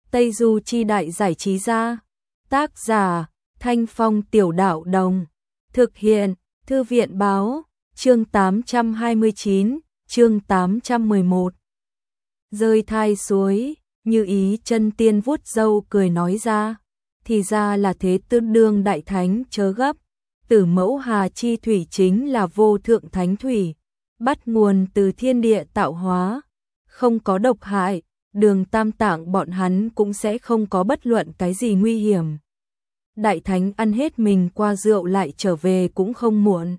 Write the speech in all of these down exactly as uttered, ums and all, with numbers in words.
Tây Du Chi Đại Giải Trí Gia. Tác giả Thanh Phong Tiểu Đạo Đồng. Thực hiện Thư viện Báo. Chương tám trăm hai mươi chín, chương tám trăm mười một. Rơi thai suối, Như Ý chân tiên vuốt râu cười nói ra. Thì ra là thế, tương đương đại thánh chớ gấp. Tử mẫu Hà Chi Thủy chính là vô thượng thánh thủy, bắt nguồn từ thiên địa tạo hóa, không có độc hại, Đường Tam Tạng bọn hắn cũng sẽ không có bất luận cái gì nguy hiểm. Đại thánh ăn hết mình qua rượu lại trở về cũng không muộn.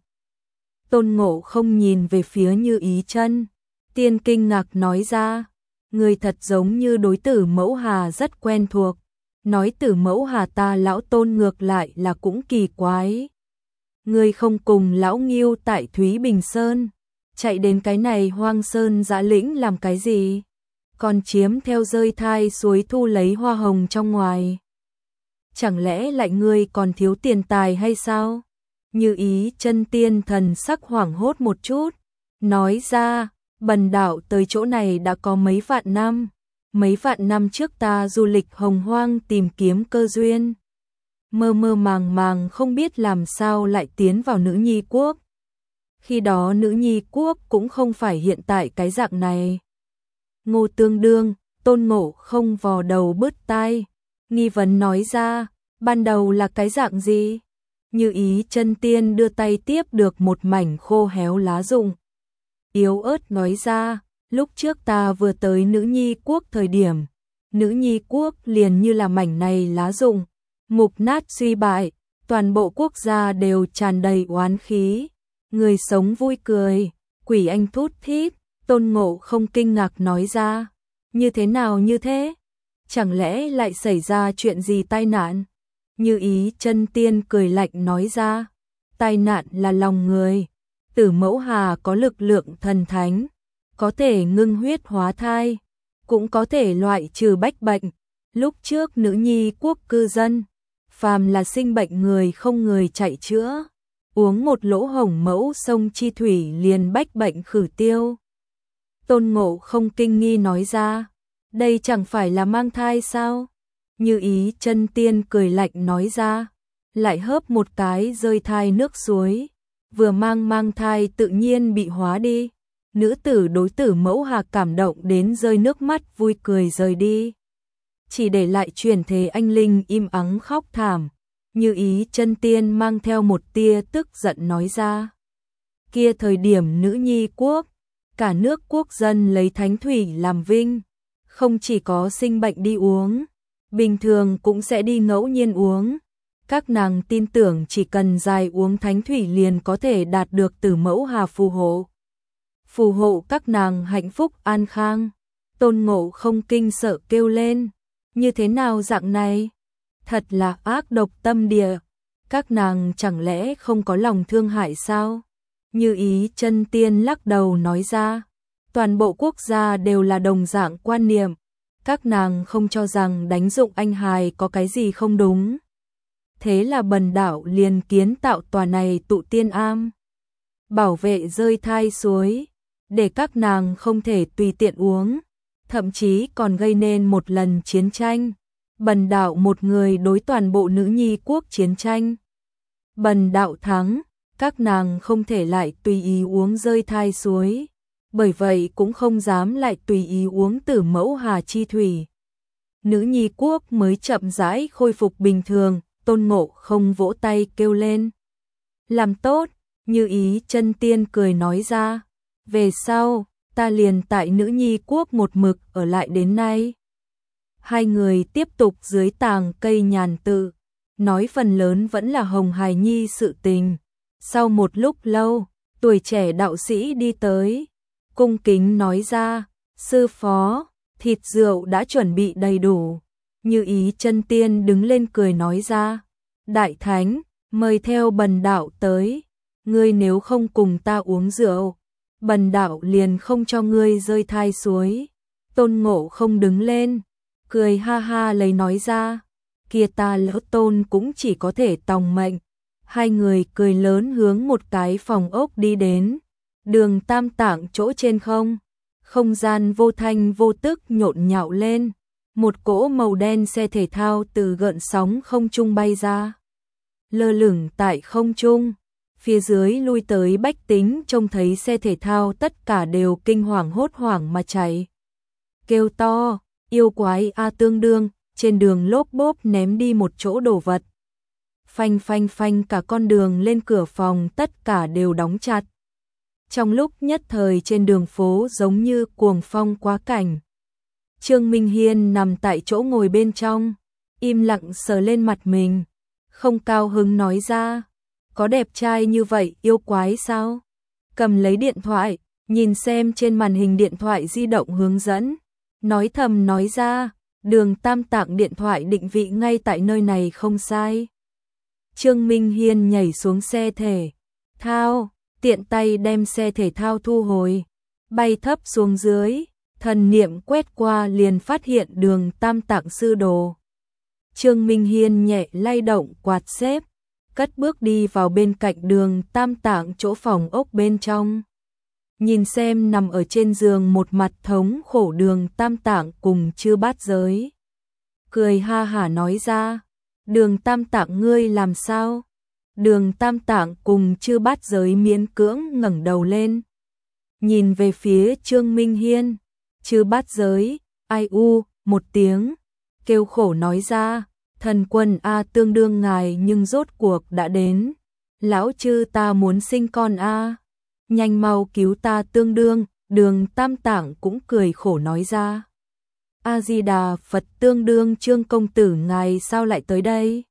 Tôn Ngộ không nhìn về phía Như Ý chân tiên kinh ngạc nói ra, người thật giống như đối tử mẫu Hà rất quen thuộc. Nói tử mẫu Hà ta lão Tôn ngược lại là cũng kỳ quái. Người không cùng lão Nghiêu tại Thúy Bình Sơn, chạy đến cái này hoang sơn dã lĩnh làm cái gì? Còn chiếm theo rơi thai suối thu lấy hoa hồng trong ngoài. Chẳng lẽ lại ngươi còn thiếu tiền tài hay sao? Như Ý chân tiên thần sắc hoảng hốt một chút, nói ra, bần đạo tới chỗ này đã có mấy vạn năm. Mấy vạn năm trước ta du lịch hồng hoang tìm kiếm cơ duyên. Mơ mơ màng màng không biết làm sao lại tiến vào nữ nhi quốc. Khi đó nữ nhi quốc cũng không phải hiện tại cái dạng này. Ngô Tương Đương, Tôn Ngộ không vò đầu bứt tai, nghi vấn nói ra, ban đầu là cái dạng gì? Như Ý chân tiên đưa tay tiếp được một mảnh khô héo lá rụng. Yếu ớt nói ra, lúc trước ta vừa tới nữ nhi quốc thời điểm, nữ nhi quốc liền như là mảnh này lá rụng, mục nát suy bại, toàn bộ quốc gia đều tràn đầy oán khí, người sống vui cười, quỷ anh thút thít. Tôn Ngộ không kinh ngạc nói ra, như thế nào như thế? Chẳng lẽ lại xảy ra chuyện gì tai nạn? Như Ý chân tiên cười lạnh nói ra, tai nạn là lòng người. Tử mẫu Hà có lực lượng thần thánh, có thể ngưng huyết hóa thai, cũng có thể loại trừ bách bệnh. Lúc trước nữ nhi quốc cư dân, phàm là sinh bệnh người không người chạy chữa, uống một lỗ hổng mẫu sông chi thủy liền bách bệnh khử tiêu. Tôn Ngộ không kinh nghi nói ra, đây chẳng phải là mang thai sao? Như Ý chân tiên cười lạnh nói ra, lại hớp một cái rơi thai nước suối, vừa mang mang thai tự nhiên bị hóa đi. Nữ tử đối tử mẫu Hà cảm động đến rơi nước mắt vui cười rời đi. Chỉ để lại truyền thế anh linh im ắng khóc thảm. Như Ý chân tiên mang theo một tia tức giận nói ra, kia thời điểm nữ nhi quốc, cả nước quốc dân lấy thánh thủy làm vinh, không chỉ có sinh bệnh đi uống, bình thường cũng sẽ đi ngẫu nhiên uống. Các nàng tin tưởng chỉ cần dài uống thánh thủy liền có thể đạt được tử mẫu Hà phù hộ. Phù hộ các nàng hạnh phúc an khang. Tôn Ngộ không kinh sợ kêu lên, như thế nào dạng này? Thật là ác độc tâm địa, các nàng chẳng lẽ không có lòng thương hại sao? Như Ý chân tiên lắc đầu nói ra, toàn bộ quốc gia đều là đồng dạng quan niệm, các nàng không cho rằng đánh dụng anh hài có cái gì không đúng. Thế là bần đạo liền kiến tạo tòa này tụ tiên am, bảo vệ rơi thai suối, để các nàng không thể tùy tiện uống, thậm chí còn gây nên một lần chiến tranh. Bần đạo một người đối toàn bộ nữ nhi quốc chiến tranh. Bần đạo thắng, các nàng không thể lại tùy ý uống rơi thai suối, bởi vậy cũng không dám lại tùy ý uống tử mẫu Hà Chi Thủy. Nữ nhi quốc mới chậm rãi khôi phục bình thường. Tôn Ngộ không vỗ tay kêu lên, làm tốt. Như Ý chân tiên cười nói ra, về sau ta liền tại nữ nhi quốc một mực ở lại đến nay. Hai người tiếp tục dưới tàng cây nhàn tự, nói phần lớn vẫn là Hồng Hài Nhi sự tình. Sau một lúc lâu, tuổi trẻ đạo sĩ đi tới, cung kính nói ra, sư phó, thịt rượu đã chuẩn bị đầy đủ. Như Ý chân tiên đứng lên cười nói ra, đại thánh, mời theo bần đạo tới, ngươi nếu không cùng ta uống rượu, bần đạo liền không cho ngươi rơi thai suối. Tôn Ngộ không đứng lên, cười ha ha lấy nói ra, kia ta lỡ Tôn cũng chỉ có thể tòng mệnh. Hai người cười lớn hướng một cái phòng ốc đi đến, Đường Tam Tạng chỗ trên không, không gian vô thanh vô tức nhộn nhạo lên. Một cỗ màu đen xe thể thao từ gợn sóng không trung bay ra, lơ lửng tại không trung. Phía dưới lui tới bách tính trông thấy xe thể thao tất cả đều kinh hoàng hốt hoảng mà chạy. Kêu to, yêu quái a tương đương, trên đường lốp bốp ném đi một chỗ đồ vật. Phanh phanh phanh cả con đường lên cửa phòng tất cả đều đóng chặt. Trong lúc nhất thời trên đường phố giống như cuồng phong quá cảnh. Trương Minh Hiên nằm tại chỗ ngồi bên trong, im lặng sờ lên mặt mình, không cao hứng nói ra, có đẹp trai như vậy yêu quái sao? Cầm lấy điện thoại, nhìn xem trên màn hình điện thoại di động hướng dẫn, nói thầm nói ra, đường Tam Tạng điện thoại định vị ngay tại nơi này không sai. Trương Minh Hiên nhảy xuống xe thể thao, tiện tay đem xe thể thao thu hồi, bay thấp xuống dưới, thần niệm quét qua liền phát hiện đường Tam Tạng sư đồ. Trương Minh Hiên nhẹ lay động quạt xếp, cất bước đi vào bên cạnh đường Tam Tạng chỗ phòng ốc bên trong. Nhìn xem nằm ở trên giường một mặt thống khổ đường Tam Tạng cùng Chư Bát Giới. Cười ha hả nói ra, đường Tam Tạng ngươi làm sao? Đường Tam Tạng cùng Chư Bát Giới miễn cưỡng ngẩng đầu lên, nhìn về phía Trương Minh Hiên. Chư Bát Giới, ai u, một tiếng, kêu khổ nói ra, thần quân a tương đương ngài nhưng rốt cuộc đã đến. Lão chư ta muốn sinh con a, nhanh mau cứu ta tương đương. Đường Tam Tạng cũng cười khổ nói ra, A Di Đà Phật tương đương Trương công tử ngài sao lại tới đây?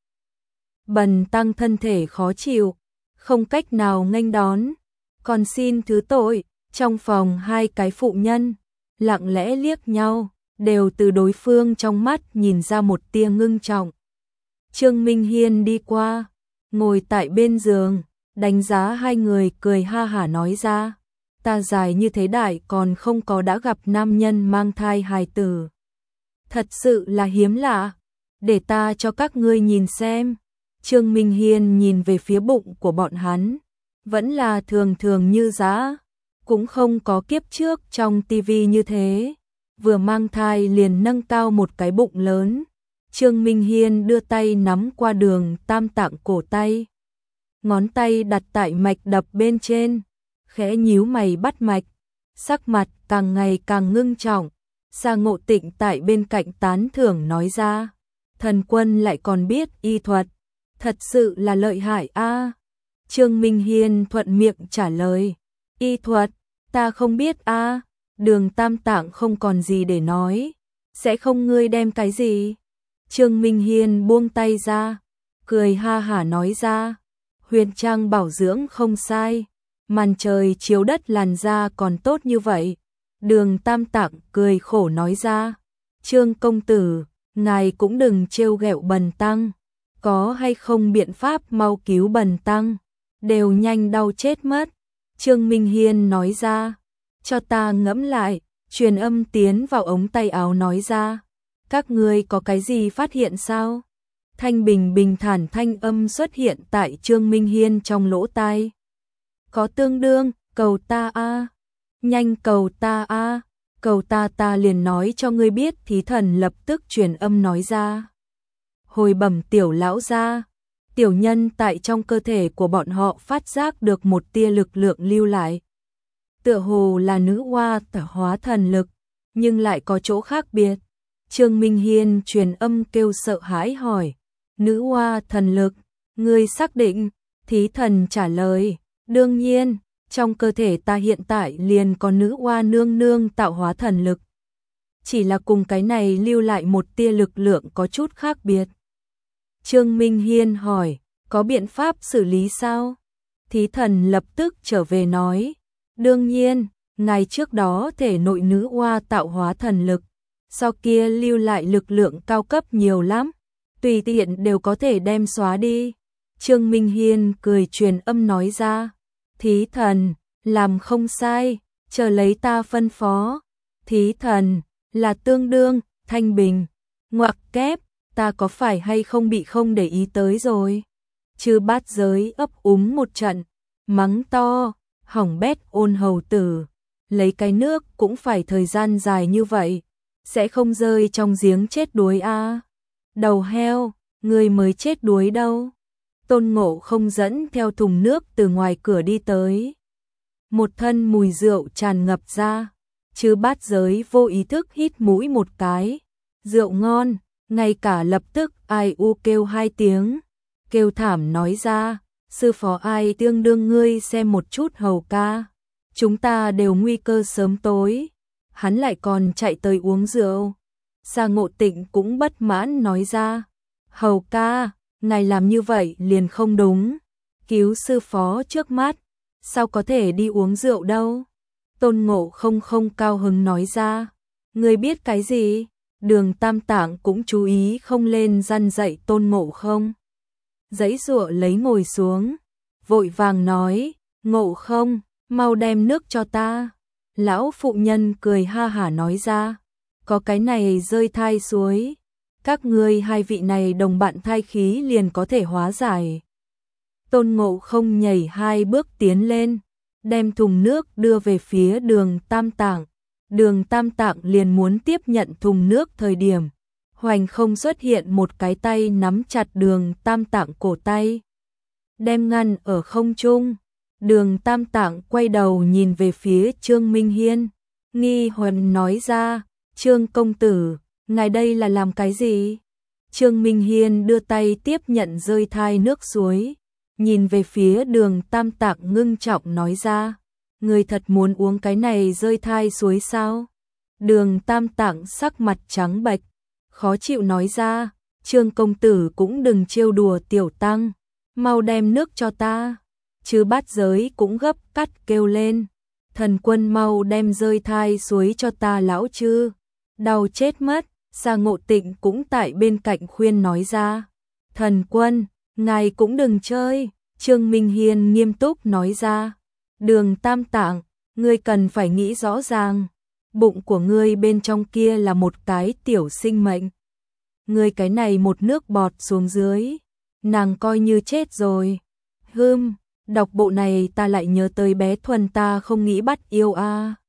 Bần tăng thân thể khó chịu, không cách nào nghênh đón, còn xin thứ tội. Trong phòng hai cái phụ nhân lặng lẽ liếc nhau, đều từ đối phương trong mắt nhìn ra một tia ngưng trọng. Trương Minh Hiên đi qua, ngồi tại bên giường, đánh giá hai người cười ha hả nói ra, ta dài như thế đại còn không có đã gặp nam nhân mang thai hài tử. Thật sự là hiếm lạ, để ta cho các ngươi nhìn xem. Trương Minh Hiên nhìn về phía bụng của bọn hắn, vẫn là thường thường như giá, cũng không có kiếp trước trong tivi như thế, vừa mang thai liền nâng cao một cái bụng lớn. Trương Minh Hiên đưa tay nắm qua đường Tam Tạng cổ tay, ngón tay đặt tại mạch đập bên trên, khẽ nhíu mày bắt mạch, sắc mặt càng ngày càng ngưng trọng. Sa Ngộ Tịnh tại bên cạnh tán thưởng nói ra, thần quân lại còn biết y thuật, thật sự là lợi hại a. Trương Minh Hiên thuận miệng trả lời, y thuật, ta không biết a. Đường Tam Tạng không còn gì để nói, sẽ không ngươi đem cái gì. Trương Minh Hiên buông tay ra, cười ha hả nói ra, huyền trang bảo dưỡng không sai, màn trời chiếu đất làn da còn tốt như vậy. Đường Tam Tạng cười khổ nói ra, Trương công tử, ngài cũng đừng trêu ghẹo bần tăng, có hay không biện pháp mau cứu bần tăng, đều nhanh đau chết mất. Trương Minh Hiên nói ra, cho ta ngẫm lại, truyền âm tiến vào ống tay áo nói ra, các ngươi có cái gì phát hiện sao? Thanh bình bình thản thanh âm xuất hiện tại Trương Minh Hiên trong lỗ tai. Có tương đương, cầu ta a, nhanh cầu ta a, cầu ta ta liền nói cho ngươi biết. Thí thần lập tức truyền âm nói ra. Hồi bẩm tiểu lão gia, tiểu nhân tại trong cơ thể của bọn họ phát giác được một tia lực lượng lưu lại. Tựa hồ là nữ hoa tả hóa thần lực, nhưng lại có chỗ khác biệt. Trương Minh Hiên truyền âm kêu sợ hãi hỏi, nữ hoa thần lực, ngươi xác định? Thí thần trả lời, đương nhiên, trong cơ thể ta hiện tại liền có nữ hoa nương nương tạo hóa thần lực. Chỉ là cùng cái này lưu lại một tia lực lượng có chút khác biệt. Trương Minh Hiên hỏi, có biện pháp xử lý sao? Thí thần lập tức trở về nói, đương nhiên, ngày trước đó thể nội nữ hoa tạo hóa thần lực, sau kia lưu lại lực lượng cao cấp nhiều lắm, tùy tiện đều có thể đem xóa đi. Trương Minh Hiên cười truyền âm nói ra, thí thần, làm không sai, chờ lấy ta phân phó. Thí thần, là tương đương, thanh bình, ngoặc kép, ta có phải hay không bị không để ý tới rồi. Chư Bát Giới ấp úng một trận, mắng to, hỏng bét ôn hầu tử, lấy cái nước cũng phải thời gian dài như vậy, sẽ không rơi trong giếng chết đuối a. Đầu heo, người mới chết đuối đâu. Tôn Ngộ Không dẫn theo thùng nước từ ngoài cửa đi tới. Một thân mùi rượu tràn ngập ra, Chư Bát Giới vô ý thức hít mũi một cái. Rượu ngon, ngay cả lập tức ai u kêu hai tiếng, kêu thảm nói ra, sư phó ai tương đương ngươi xem một chút Hầu ca. Chúng ta đều nguy cơ sớm tối, hắn lại còn chạy tới uống rượu. Sa Ngộ Tịnh cũng bất mãn nói ra, Hầu ca, ngài làm như vậy liền không đúng, cứu sư phó trước mắt, sao có thể đi uống rượu đâu. Tôn Ngộ Không không cao hứng nói ra, ngươi biết cái gì? Đường Tam Tạng cũng chú ý không lên răn dạy Tôn Ngộ Không. Giãy giụa lấy ngồi xuống, vội vàng nói, Ngộ Không, mau đem nước cho ta. Lão phụ nhân cười ha hả nói ra, có cái này rơi thai suối, các ngươi hai vị này đồng bạn thai khí liền có thể hóa giải. Tôn Ngộ Không nhảy hai bước tiến lên, đem thùng nước đưa về phía Đường Tam Tạng. Đường Tam Tạng liền muốn tiếp nhận thùng nước thời điểm, Hoành Không xuất hiện một cái tay nắm chặt Đường Tam Tạng cổ tay, đem ngăn ở không trung. Đường Tam Tạng quay đầu nhìn về phía Trương Minh Hiên, nghi huần nói ra, Trương công tử, ngài đây là làm cái gì? Trương Minh Hiên đưa tay tiếp nhận rơi thai nước suối, nhìn về phía Đường Tam Tạng ngưng trọng nói ra, người thật muốn uống cái này rơi thai suối sao? Đường Tam Tạng sắc mặt trắng bệch, khó chịu nói ra, Trương công tử cũng đừng trêu đùa tiểu tăng, mau đem nước cho ta. Chư Bát Giới cũng gấp cắt kêu lên, thần quân mau đem rơi thai suối cho ta lão chư, đau chết mất. Sa Ngộ Tịnh cũng tại bên cạnh khuyên nói ra, thần quân, ngài cũng đừng chơi. Trương Minh Hiên nghiêm túc nói ra, Đường Tam Tạng, ngươi cần phải nghĩ rõ ràng, bụng của ngươi bên trong kia là một cái tiểu sinh mệnh, ngươi cái này một nước bọt xuống dưới, nàng coi như chết rồi. Hừm, đọc bộ này ta lại nhớ tới bé Thuần ta không nghĩ bắt yêu a. À.